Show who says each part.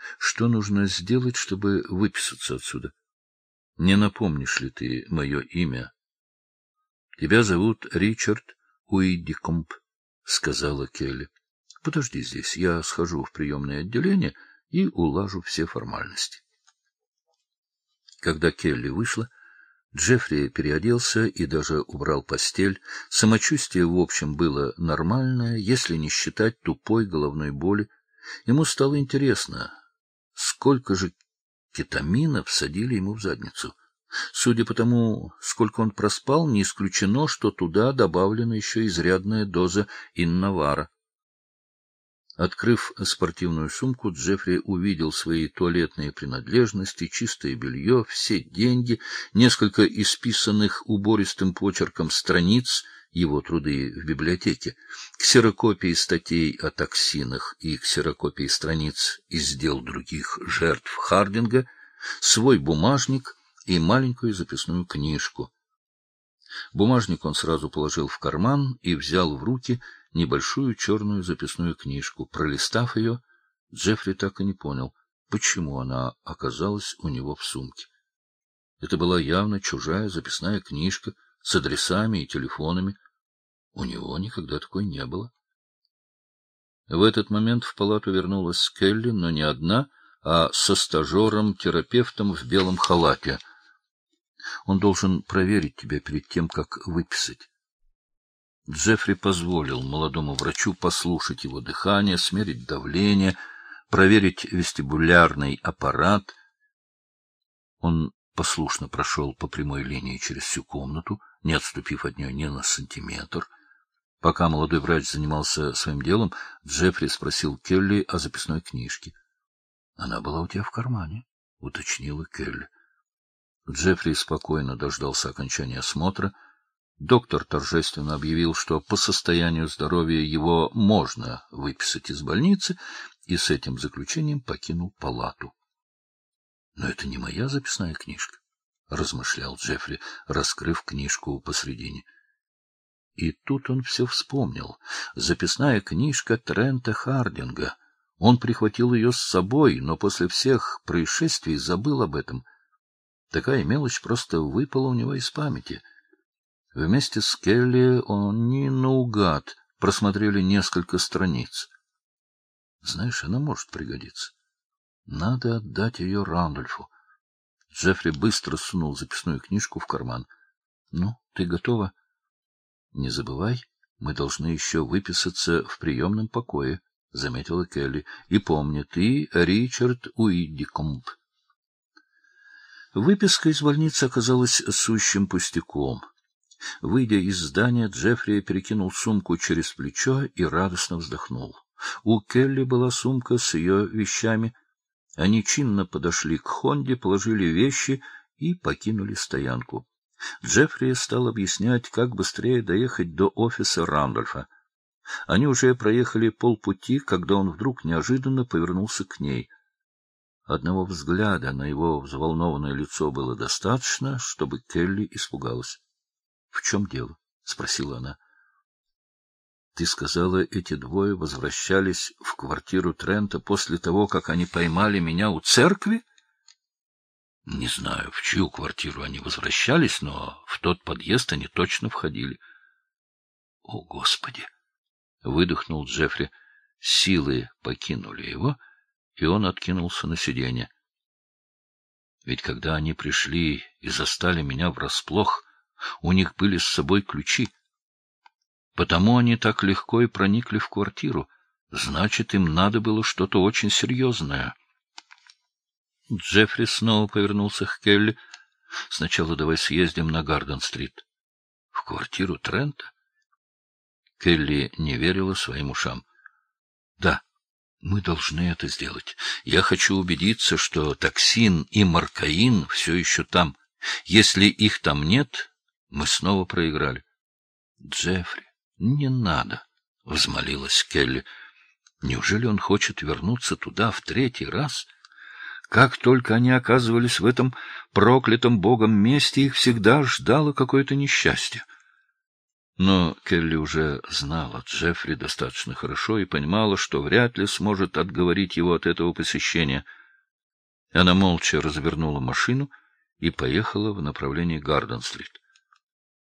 Speaker 1: Что нужно сделать, чтобы выписаться отсюда? Не напомнишь ли ты мое имя? — Тебя зовут Ричард Уиддикомб, — сказала Келли. — Подожди здесь, я схожу в приемное отделение и улажу все формальности. Когда Келли вышла, Джеффри переоделся и даже убрал постель. Самочувствие, в общем, было нормальное, если не считать тупой головной боли. Ему стало интересно, сколько же кетамина всадили ему в задницу. Судя по тому, сколько он проспал, не исключено, что туда добавлена еще изрядная доза иннавара. Открыв спортивную сумку, Джеффри увидел свои туалетные принадлежности, чистое белье, все деньги, несколько исписанных убористым почерком страниц, его труды в библиотеке, ксерокопии статей о токсинах и ксерокопии страниц из дел других жертв Хардинга, свой бумажник и маленькую записную книжку. Бумажник он сразу положил в карман и взял в руки небольшую черную записную книжку. Пролистав ее, Джеффри так и не понял, почему она оказалась у него в сумке. Это была явно чужая записная книжка с адресами и телефонами. У него никогда такой не было. В этот момент в палату вернулась Келли, но не одна, а со стажером-терапевтом в белом халате. Он должен проверить тебя перед тем, как выписать. Джеффри позволил молодому врачу послушать его дыхание, смерить давление, проверить вестибулярный аппарат. Он послушно прошел по прямой линии через всю комнату, не отступив от нее ни на сантиметр. Пока молодой врач занимался своим делом, Джеффри спросил Келли о записной книжке. — Она была у тебя в кармане, — уточнила Келли. Джеффри спокойно дождался окончания осмотра. Доктор торжественно объявил, что по состоянию здоровья его можно выписать из больницы, и с этим заключением покинул палату. — Но это не моя записная книжка, — размышлял Джеффри, раскрыв книжку посредине. И тут он все вспомнил. Записная книжка Трента Хардинга. Он прихватил ее с собой, но после всех происшествий забыл об этом. Такая мелочь просто выпала у него из памяти. Вместе с Келли они наугад просмотрели несколько страниц. Знаешь, она может пригодиться. Надо отдать ее Рандольфу. Джеффри быстро сунул записную книжку в карман. — Ну, ты готова? — Не забывай, мы должны еще выписаться в приемном покое, — заметила Келли. — И помни, ты Ричард Уиддикомб. Выписка из больницы оказалась сущим пустяком. Выйдя из здания, Джеффри перекинул сумку через плечо и радостно вздохнул. У Келли была сумка с ее вещами. Они чинно подошли к Хонде, положили вещи и покинули стоянку. Джеффри стал объяснять, как быстрее доехать до офиса Рандольфа. Они уже проехали полпути, когда он вдруг неожиданно повернулся к ней. Одного взгляда на его взволнованное лицо было достаточно, чтобы Келли испугалась. — В чем дело? — спросила она. — Ты сказала, эти двое возвращались в квартиру Трента после того, как они поймали меня у церкви? — Не знаю, в чью квартиру они возвращались, но в тот подъезд они точно входили. — О, Господи! — выдохнул Джеффри. Силы покинули его, и он откинулся на сиденье. Ведь когда они пришли и застали меня врасплох, у них были с собой ключи. Потому они так легко и проникли в квартиру. Значит, им надо было что-то очень серьезное. Джеффри снова повернулся к Келли. — Сначала давай съездим на Гарден-стрит. — В квартиру Трента? Келли не верила своим ушам. — Да, мы должны это сделать. Я хочу убедиться, что токсин и маркаин все еще там. Если их там нет, мы снова проиграли. — Джеффри, не надо, — взмолилась Келли. — Неужели он хочет вернуться туда в третий раз? Как только они оказывались в этом проклятом Богом месте, их всегда ждало какое-то несчастье. Но Келли уже знала Джеффри достаточно хорошо и понимала, что вряд ли сможет отговорить его от этого посещения. Она молча развернула машину и поехала в направлении Гарден-стрит.